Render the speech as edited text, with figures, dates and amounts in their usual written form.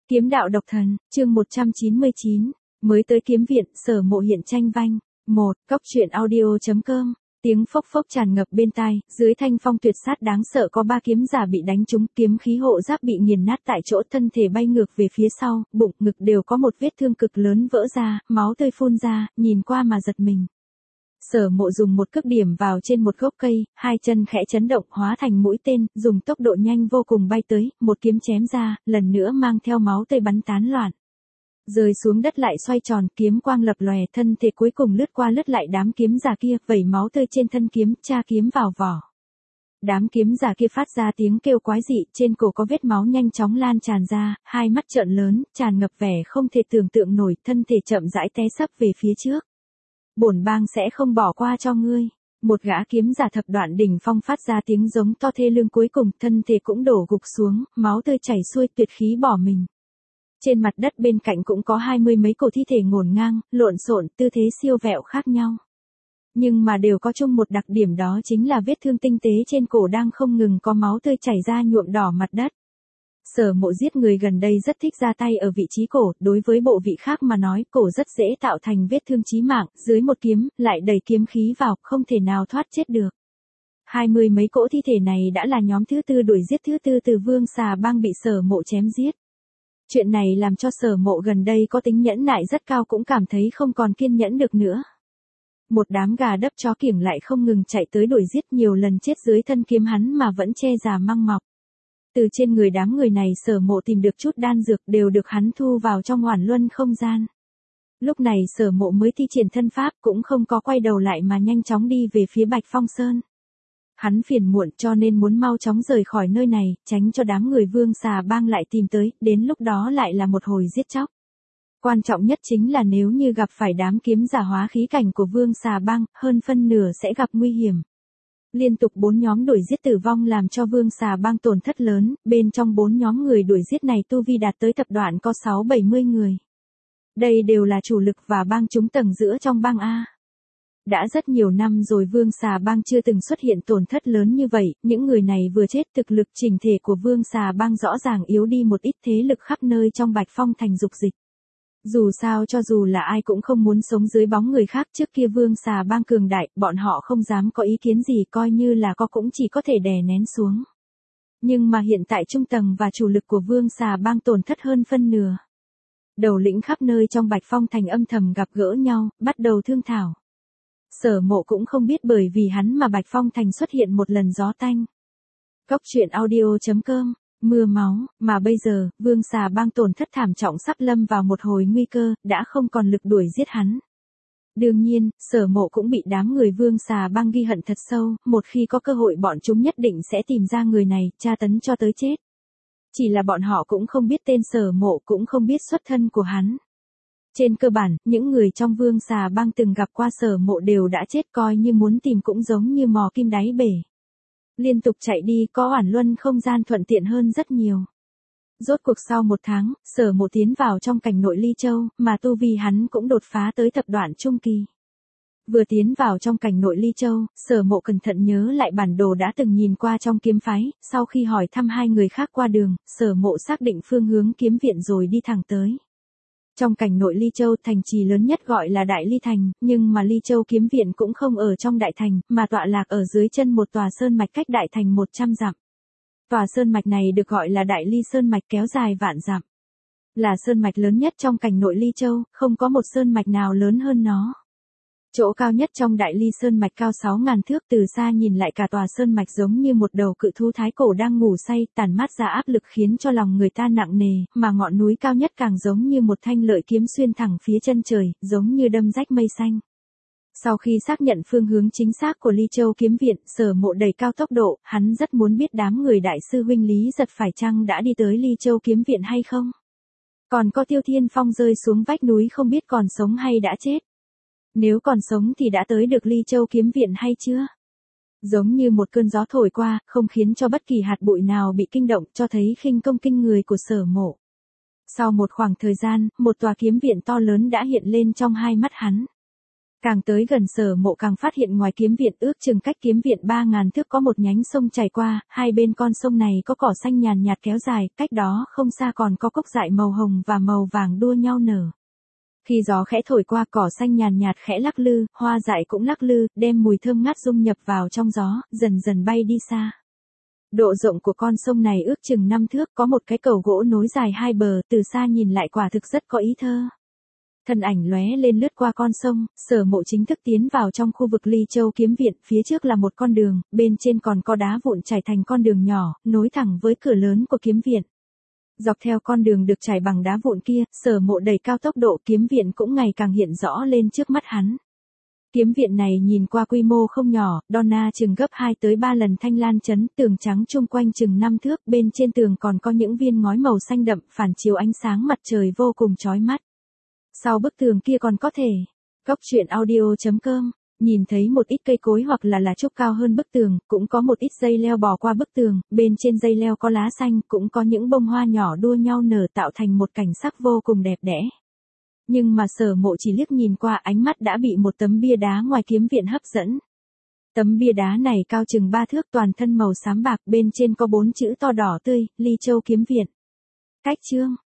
Kiếm đạo độc thần, chương 199, mới tới kiếm viện, Sở Mộ hiện tranh vanh. Cóc truyện audio.com, tiếng phốc phốc tràn ngập bên tai, dưới thanh phong tuyệt sát đáng sợ có 3 kiếm giả bị đánh trúng, kiếm khí hộ giáp bị nghiền nát tại chỗ, thân thể bay ngược về phía sau, bụng, ngực đều có một vết thương cực lớn vỡ ra, máu tươi phun ra, nhìn qua mà giật mình. Sở Mộ dùng một cước điểm vào trên một gốc cây, hai chân khẽ chấn động hóa thành mũi tên, dùng tốc độ nhanh vô cùng bay tới, một kiếm chém ra, lần nữa mang theo máu tươi bắn tán loạn. Rơi xuống đất lại xoay tròn, kiếm quang lập lòe, thân thể cuối cùng lướt qua lướt lại đám kiếm giả kia, vẩy máu tươi trên thân kiếm, tra kiếm vào vỏ. Đám kiếm giả kia phát ra tiếng kêu quái dị, trên cổ có vết máu nhanh chóng lan tràn ra, hai mắt trợn lớn, tràn ngập vẻ không thể tưởng tượng nổi, thân thể chậm rãi té sấp về phía trước. Bổn bang sẽ không bỏ qua cho ngươi. Một gã kiếm giả thập đoạn đỉnh phong phát ra tiếng giống to thê lương, cuối cùng thân thể cũng đổ gục xuống, máu tươi chảy xuôi, tuyệt khí bỏ mình. Trên mặt đất bên cạnh cũng có 20 mấy cổ thi thể ngổn ngang, lộn xộn, tư thế siêu vẹo khác nhau. Nhưng mà đều có chung một đặc điểm, đó chính là vết thương tinh tế trên cổ đang không ngừng có máu tươi chảy ra nhuộm đỏ mặt đất. Sở Mộ giết người gần đây rất thích ra tay ở vị trí cổ, đối với bộ vị khác mà nói, cổ rất dễ tạo thành vết thương chí mạng, dưới một kiếm, lại đầy kiếm khí vào, không thể nào thoát chết được. 20 mấy cỗ thi thể này đã là nhóm thứ tư đuổi giết thứ tư từ Vương Xà Bang bị Sở Mộ chém giết. Chuyện này làm cho Sở Mộ gần đây có tính nhẫn nại rất cao, cũng cảm thấy không còn kiên nhẫn được nữa. Một đám gà đấp chó kiểng lại không ngừng chạy tới đuổi giết, nhiều lần chết dưới thân kiếm hắn mà vẫn che già măng mọc. Từ trên người đám người này Sở Mộ tìm được chút đan dược, đều được hắn thu vào trong Hoản Luân không gian. Lúc này Sở Mộ mới thi triển thân pháp, cũng không có quay đầu lại mà nhanh chóng đi về phía Bạch Phong Sơn. Hắn phiền muộn cho nên muốn mau chóng rời khỏi nơi này, tránh cho đám người Vương Xà Bang lại tìm tới, đến lúc đó lại là một hồi giết chóc. Quan trọng nhất chính là nếu như gặp phải đám kiếm giả hóa khí cảnh của Vương Xà Bang, hơn phân nửa sẽ gặp nguy hiểm. Liên tục 4 nhóm đuổi giết tử vong làm cho Vương Xà Bang tổn thất lớn, bên trong 4 nhóm người đuổi giết này tu vi đạt tới thập đoạn có 6-70 người. Đây đều là chủ lực và bang chúng tầng giữa trong bang A. Đã rất nhiều năm rồi Vương Xà Bang chưa từng xuất hiện tổn thất lớn như vậy, những người này vừa chết, thực lực chỉnh thể của Vương Xà Bang rõ ràng yếu đi một ít, thế lực khắp nơi trong Bạch Phong thành dục dịch. Dù sao cho dù là ai cũng không muốn sống dưới bóng người khác, trước kia Vương Xà Bang cường đại, bọn họ không dám có ý kiến gì, coi như là có cũng chỉ có thể đè nén xuống. Nhưng mà hiện tại trung tầng và chủ lực của Vương Xà Bang tổn thất hơn phân nửa. Đầu lĩnh khắp nơi trong Bạch Phong thành âm thầm gặp gỡ nhau, bắt đầu thương thảo. Sở Mộ cũng không biết bởi vì hắn mà Bạch Phong thành xuất hiện một lần gió tanh. Cóc truyện audio.com, mưa máu, mà bây giờ, Vương Xà Bang tổn thất thảm trọng, sắp lâm vào một hồi nguy cơ, đã không còn lực đuổi giết hắn. Đương nhiên, Sở Mộ cũng bị đám người Vương Xà Bang ghi hận thật sâu, một khi có cơ hội bọn chúng nhất định sẽ tìm ra người này, tra tấn cho tới chết. Chỉ là bọn họ cũng không biết tên Sở Mộ, cũng không biết xuất thân của hắn. Trên cơ bản, những người trong Vương Xà Bang từng gặp qua Sở Mộ đều đã chết, coi như muốn tìm cũng giống như mò kim đáy bể. Liên tục chạy đi, có Hoản Luân không gian thuận tiện hơn rất nhiều. Rốt cuộc sau 1 tháng, Sở Mộ tiến vào trong cảnh nội Ly Châu, mà tu vi hắn cũng đột phá tới thập đoạn trung kỳ. Vừa tiến vào trong cảnh nội Ly Châu, Sở Mộ cẩn thận nhớ lại bản đồ đã từng nhìn qua trong kiếm phái, sau khi hỏi thăm 2 người khác qua đường, Sở Mộ xác định phương hướng kiếm viện rồi đi thẳng tới. Trong cảnh nội Ly Châu, thành trì lớn nhất gọi là Đại Ly Thành, nhưng mà Ly Châu kiếm viện cũng không ở trong đại thành, mà tọa lạc ở dưới chân một tòa sơn mạch cách đại thành 100 dặm. Tòa sơn mạch này được gọi là Đại Ly Sơn mạch, kéo dài vạn dặm. Là sơn mạch lớn nhất trong cảnh nội Ly Châu, không có một sơn mạch nào lớn hơn nó. Chỗ cao nhất trong Đại Ly Sơn mạch cao 6.000 thước, từ xa nhìn lại cả tòa sơn mạch giống như một đầu cự thú thái cổ đang ngủ say, tản mát ra áp lực khiến cho lòng người ta nặng nề, mà ngọn núi cao nhất càng giống như một thanh lợi kiếm xuyên thẳng phía chân trời, giống như đâm rách mây xanh. Sau khi xác nhận phương hướng chính xác của Ly Châu kiếm viện, Sở Mộ đẩy cao tốc độ, hắn rất muốn biết đám người đại sư huynh Lý Giật phải chăng đã đi tới Ly Châu kiếm viện hay không. Còn có Tiêu Thiên Phong rơi xuống vách núi không biết còn sống hay đã chết. Nếu còn sống thì đã tới được Ly Châu kiếm viện hay chưa? Giống như một cơn gió thổi qua, không khiến cho bất kỳ hạt bụi nào bị kinh động, cho thấy khinh công kinh người của Sở Mộ. Sau một khoảng thời gian, một tòa kiếm viện to lớn đã hiện lên trong hai mắt hắn. Càng tới gần Sở Mộ càng phát hiện ngoài kiếm viện ước chừng cách kiếm viện 3.000 thước có một nhánh sông chảy qua, hai bên con sông này có cỏ xanh nhàn nhạt kéo dài, cách đó không xa còn có cốc dại màu hồng và màu vàng đua nhau nở. Khi gió khẽ thổi qua cỏ xanh nhàn nhạt khẽ lắc lư, hoa dại cũng lắc lư, đem mùi thơm ngát dung nhập vào trong gió, dần dần bay đi xa. Độ rộng của con sông này ước chừng 5 thước, có một cái cầu gỗ nối dài hai bờ, từ xa nhìn lại quả thực rất có ý thơ. Thân ảnh lóe lên lướt qua con sông, Sở Mộ chính thức tiến vào trong khu vực Ly Châu kiếm viện, phía trước là một con đường, bên trên còn có đá vụn trải thành con đường nhỏ, nối thẳng với cửa lớn của kiếm viện. Dọc theo con đường được trải bằng đá vụn kia, Sở Mộ đẩy cao tốc độ, kiếm viện cũng ngày càng hiện rõ lên trước mắt hắn. Kiếm viện này nhìn qua quy mô không nhỏ, Donna chừng gấp 2 tới 3 lần Thanh Lan trấn, tường trắng chung quanh chừng 5 thước, bên trên tường còn có những viên ngói màu xanh đậm, phản chiếu ánh sáng mặt trời vô cùng chói mắt. Sau bức tường kia còn có thể, Cốc truyện audio.com, nhìn thấy một ít cây cối hoặc là trúc cao hơn bức tường, cũng có một ít dây leo bò qua bức tường, bên trên dây leo có lá xanh, cũng có những bông hoa nhỏ đua nhau nở tạo thành một cảnh sắc vô cùng đẹp đẽ. Nhưng mà Sở Mộ chỉ liếc nhìn qua, ánh mắt đã bị một tấm bia đá ngoài kiếm viện hấp dẫn. Tấm bia đá này cao chừng 3 thước, toàn thân màu xám bạc, bên trên có 4 chữ to đỏ tươi, Ly Châu kiếm viện. Cách chương